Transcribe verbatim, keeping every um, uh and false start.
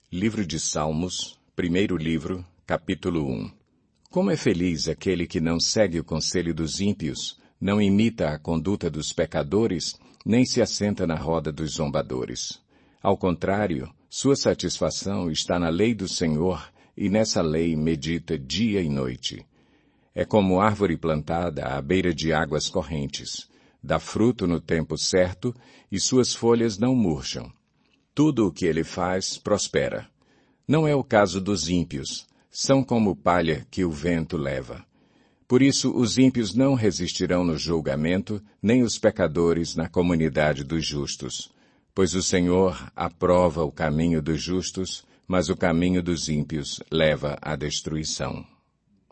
Livro de Salmos, primeiro livro, capítulo um. Como é feliz aquele que não segue o conselho dos ímpios, não imita a conduta dos pecadores, nem se assenta na roda dos zombadores. Ao contrário, sua satisfação está na lei do Senhor, e nessa lei medita dia e noite. É como árvore plantada à beira de águas correntes. Dá fruto no tempo certo, e suas folhas não murcham. Tudo o que ele faz prospera. Não é o caso dos ímpios. São como palha que o vento leva. Por isso os ímpios não resistirão no julgamento, nem os pecadores na comunidade dos justos. Pois o Senhor aprova o caminho dos justos, mas o caminho dos ímpios leva à destruição.